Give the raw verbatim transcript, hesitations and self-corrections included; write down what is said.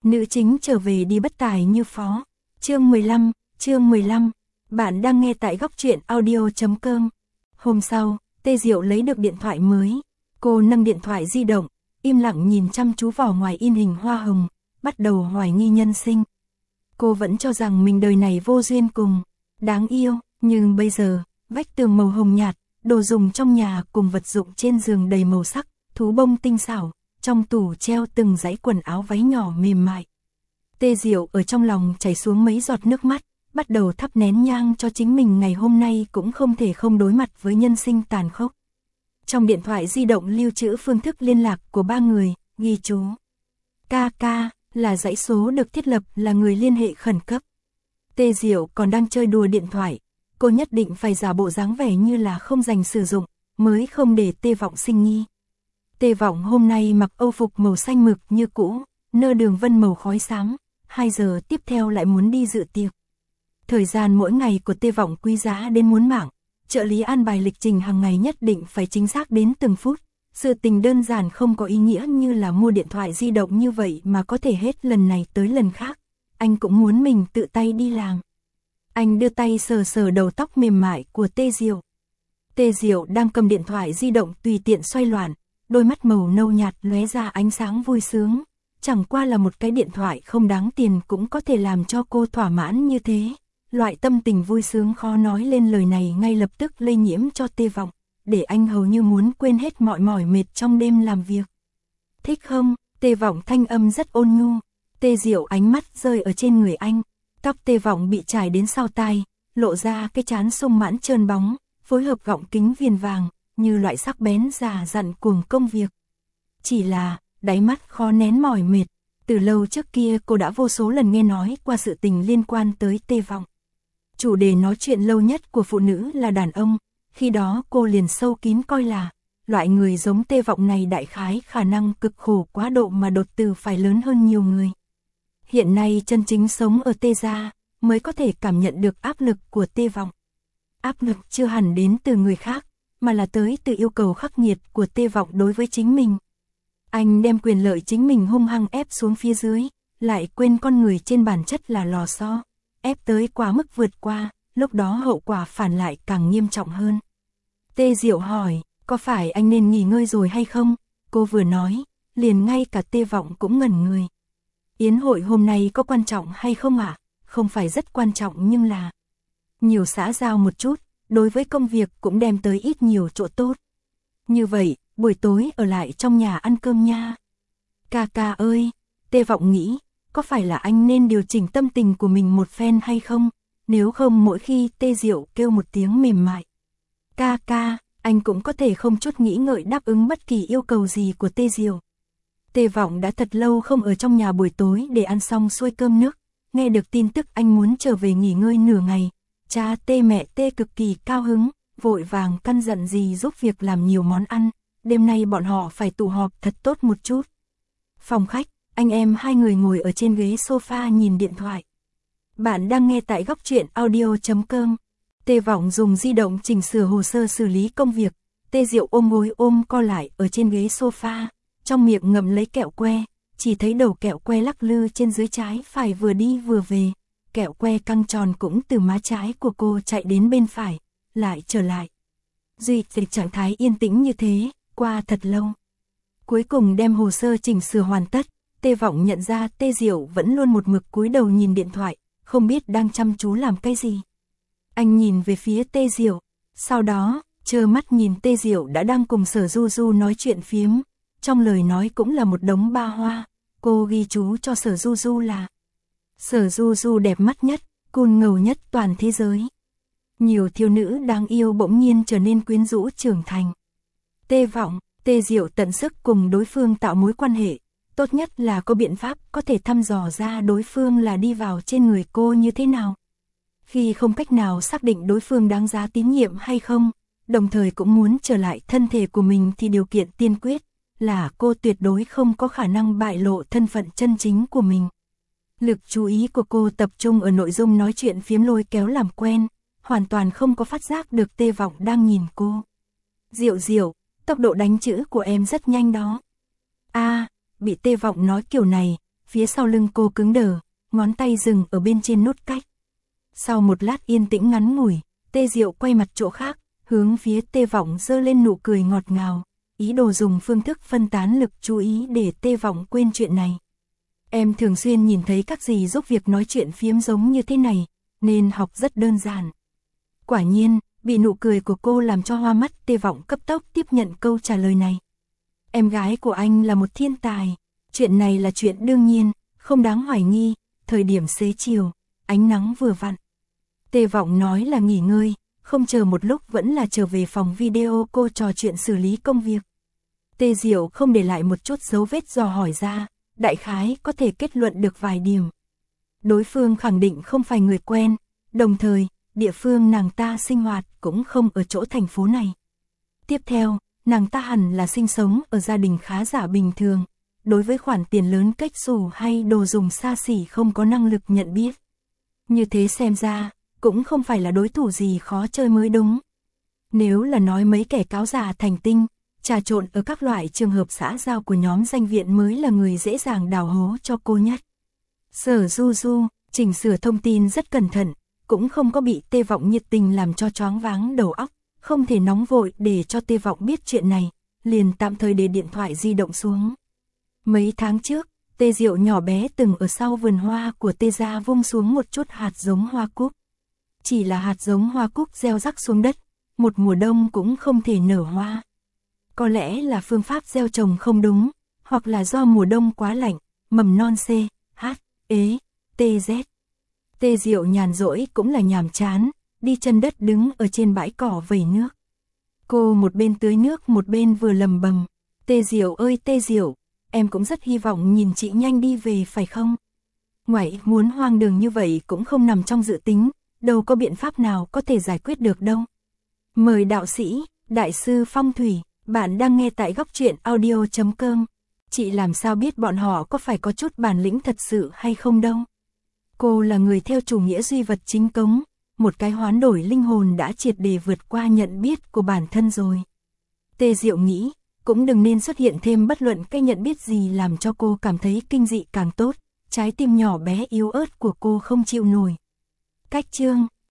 nữ chính trở về đi bất tài như phó. Chương mười lăm, chương mười lăm, bạn đang nghe tại góc truyện audio chấm com. Hôm sau, Tê Diệu lấy được điện thoại mới. Cô nâng điện thoại di động, im lặng nhìn chăm chú vỏ ngoài in hình hoa hồng, bắt đầu hoài nghi nhân sinh. Cô vẫn cho rằng mình đời này vô duyên cùng, đáng yêu, nhưng bây giờ, vách tường màu hồng nhạt, đồ dùng trong nhà cùng vật dụng trên giường đầy màu sắc, thú bông tinh xảo, trong tủ treo từng dãy quần áo váy nhỏ mềm mại. Tê Diệu ở trong lòng chảy xuống mấy giọt nước mắt, bắt đầu thắp nén nhang cho chính mình ngày hôm nay cũng không thể không đối mặt với nhân sinh tàn khốc. Trong điện thoại di động lưu trữ phương thức liên lạc của ba người, ghi chú. ca ca là dãy số được thiết lập là người liên hệ khẩn cấp. Tê Diệu còn đang chơi đùa điện thoại, cô nhất định phải giả bộ dáng vẻ như là không dành sử dụng, mới không để Tê Vọng sinh nghi. Tê Vọng hôm nay mặc âu phục màu xanh mực như cũ, nơ đường vân màu khói xám, hai giờ tiếp theo lại muốn đi dự tiệc. Thời gian mỗi ngày của Tê Vọng quý giá đến muốn mạng, trợ lý an bài lịch trình hàng ngày nhất định phải chính xác đến từng phút. Sự tình đơn giản không có ý nghĩa như là mua điện thoại di động như vậy mà có thể hết lần này tới lần khác. Anh cũng muốn mình tự tay đi làm. Anh đưa tay sờ sờ đầu tóc mềm mại của Tê Diệu. Tê Diệu đang cầm điện thoại di động tùy tiện xoay loạn, đôi mắt màu nâu nhạt lóe ra ánh sáng vui sướng. Chẳng qua là một cái điện thoại không đáng tiền cũng có thể làm cho cô thỏa mãn như thế. Loại tâm tình vui sướng khó nói lên lời này ngay lập tức lây nhiễm cho Tê Vọng, để anh hầu như muốn quên hết mọi mỏi mệt trong đêm làm việc. Thích không? Tê Vọng thanh âm rất ôn nhu. Tê Diệu ánh mắt rơi ở trên người anh. Tóc Tê Vọng bị trải đến sau tai, lộ ra cái trán sung mãn trơn bóng, phối hợp gọng kính viền vàng, như loại sắc bén già dặn cuồng công việc. Chỉ là, đáy mắt khó nén mỏi mệt. Từ lâu trước kia cô đã vô số lần nghe nói qua sự tình liên quan tới Tê Vọng. Chủ đề nói chuyện lâu nhất của phụ nữ là đàn ông, khi đó cô liền sâu kín coi là, loại người giống Tê Vọng này đại khái khả năng cực khổ quá độ mà đột tử phải lớn hơn nhiều người. Hiện nay chân chính sống ở Tê gia, mới có thể cảm nhận được áp lực của Tê Vọng. Áp lực chưa hẳn đến từ người khác, mà là tới từ yêu cầu khắc nghiệt của Tê Vọng đối với chính mình. Anh đem quyền lợi chính mình hung hăng ép xuống phía dưới, lại quên con người trên bản chất là lò xo, ép tới quá mức vượt qua, lúc đó hậu quả phản lại càng nghiêm trọng hơn. Tê Diệu hỏi, có phải anh nên nghỉ ngơi rồi hay không? Cô vừa nói, liền ngay cả Tê Vọng cũng ngẩn người. Yến hội hôm nay có quan trọng hay không ạ? À? Không phải rất quan trọng nhưng là nhiều xã giao một chút, đối với công việc cũng đem tới ít nhiều chỗ tốt. Như vậy, buổi tối ở lại trong nhà ăn cơm nha. Ca ca ơi, Tê Vọng nghĩ, có phải là anh nên điều chỉnh tâm tình của mình một phen hay không? Nếu không mỗi khi Tê Diệu kêu một tiếng mềm mại. Ca ca, anh cũng có thể không chút nghĩ ngợi đáp ứng bất kỳ yêu cầu gì của Tê Diệu. Tê Vọng đã thật lâu không ở trong nhà buổi tối để ăn xong xuôi cơm nước. Nghe được tin tức anh muốn trở về nghỉ ngơi nửa ngày. Cha Tê mẹ Tê cực kỳ cao hứng, vội vàng căn dặn gì giúp việc làm nhiều món ăn. Đêm nay bọn họ phải tụ họp thật tốt một chút. Phòng khách, anh em hai người ngồi ở trên ghế sofa nhìn điện thoại. Bạn đang nghe tại góc truyện audio chấm com. Tê Vọng dùng di động chỉnh sửa hồ sơ xử lý công việc. Tê Diệu ôm gối ôm co lại ở trên ghế sofa, trong miệng ngậm lấy kẹo que, chỉ thấy đầu kẹo que lắc lư trên dưới trái phải vừa đi vừa về. Kẹo que căng tròn cũng từ má trái của cô chạy đến bên phải, lại trở lại. Duy trì trạng thái yên tĩnh như thế, qua thật lâu. Cuối cùng đem hồ sơ chỉnh sửa hoàn tất, Tê Vọng nhận ra Tê Diệu vẫn luôn một mực cúi đầu nhìn điện thoại, không biết đang chăm chú làm cái gì. Anh nhìn về phía Tê Diệu, sau đó, trơ mắt nhìn Tê Diệu đã đang cùng Sở Du Du nói chuyện phiếm. Trong lời nói cũng là một đống ba hoa, cô ghi chú cho Sở Du Du là Sở Du Du đẹp mắt nhất, cun ngầu nhất toàn thế giới. Nhiều thiếu nữ đáng yêu bỗng nhiên trở nên quyến rũ trưởng thành. Tê Vọng, Tê Diệu tận sức cùng đối phương tạo mối quan hệ, tốt nhất là có biện pháp có thể thăm dò ra đối phương là đi vào trên người cô như thế nào. Khi không cách nào xác định đối phương đáng giá tín nhiệm hay không, đồng thời cũng muốn trở lại thân thể của mình thì điều kiện tiên quyết là cô tuyệt đối không có khả năng bại lộ thân phận chân chính của mình. Lực chú ý của cô tập trung ở nội dung nói chuyện phiếm lôi kéo làm quen, hoàn toàn không có phát giác được Tê Vọng đang nhìn cô. Diệu Diệu, tốc độ đánh chữ của em rất nhanh đó. A, à, bị Tê Vọng nói kiểu này, phía sau lưng cô cứng đờ, ngón tay dừng ở bên trên nút cách. Sau một lát yên tĩnh ngắn ngủi, Tê Diệu quay mặt chỗ khác, hướng phía Tê Vọng giơ lên nụ cười ngọt ngào, ý đồ dùng phương thức phân tán lực chú ý để Tê Vọng quên chuyện này. Em thường xuyên nhìn thấy các dì giúp việc nói chuyện phiếm giống như thế này, nên học rất đơn giản. Quả nhiên, bị nụ cười của cô làm cho hoa mắt, Tê Vọng cấp tốc tiếp nhận câu trả lời này. Em gái của anh là một thiên tài, chuyện này là chuyện đương nhiên, không đáng hoài nghi. Thời điểm xế chiều, ánh nắng vừa vặn. Tê Vọng nói là nghỉ ngơi, không chờ một lúc vẫn là trở về phòng video cô trò chuyện xử lý công việc. Tê Diệu không để lại một chút dấu vết dò hỏi ra, đại khái có thể kết luận được vài điểm. Đối phương khẳng định không phải người quen, đồng thời, địa phương nàng ta sinh hoạt cũng không ở chỗ thành phố này. Tiếp theo, nàng ta hẳn là sinh sống ở gia đình khá giả bình thường, đối với khoản tiền lớn cách xù hay đồ dùng xa xỉ không có năng lực nhận biết. Như thế xem ra, cũng không phải là đối thủ gì khó chơi mới đúng. Nếu là nói mấy kẻ cáo già thành tinh, trà trộn ở các loại trường hợp xã giao của nhóm danh viện mới là người dễ dàng đào hố cho cô nhất. Sở Du Du, chỉnh sửa thông tin rất cẩn thận, cũng không có bị Tê Vọng nhiệt tình làm cho choáng váng đầu óc, không thể nóng vội để cho Tê Vọng biết chuyện này, liền tạm thời để điện thoại di động xuống. Mấy tháng trước, Tê Diệu nhỏ bé từng ở sau vườn hoa của Tê gia vung xuống một chút hạt giống hoa cúc. Chỉ là hạt giống hoa cúc gieo rắc xuống đất, một mùa đông cũng không thể nở hoa. Có lẽ là phương pháp gieo trồng không đúng, hoặc là do mùa đông quá lạnh, mầm non C, H, E, T, Z. Tê Diệu nhàn rỗi cũng là nhàm chán, đi chân đất đứng ở trên bãi cỏ vẩy nước. Cô một bên tưới nước một bên vừa lầm bầm, Tê Diệu ơi Tê Diệu, em cũng rất hy vọng nhìn chị nhanh đi về phải không? Ngoại muốn hoang đường như vậy cũng không nằm trong dự tính, đâu có biện pháp nào có thể giải quyết được đâu. Mời đạo sĩ, đại sư phong thủy, bạn đang nghe tại góc truyện audio chấm com. Chị làm sao biết bọn họ có phải có chút bản lĩnh thật sự hay không đâu. Cô là người theo chủ nghĩa duy vật chính cống, một cái hoán đổi linh hồn đã triệt để vượt qua nhận biết của bản thân rồi. Tê Diệu nghĩ, cũng đừng nên xuất hiện thêm bất luận cái nhận biết gì làm cho cô cảm thấy kinh dị càng tốt, trái tim nhỏ bé yếu ớt của cô không chịu nổi. Cách chương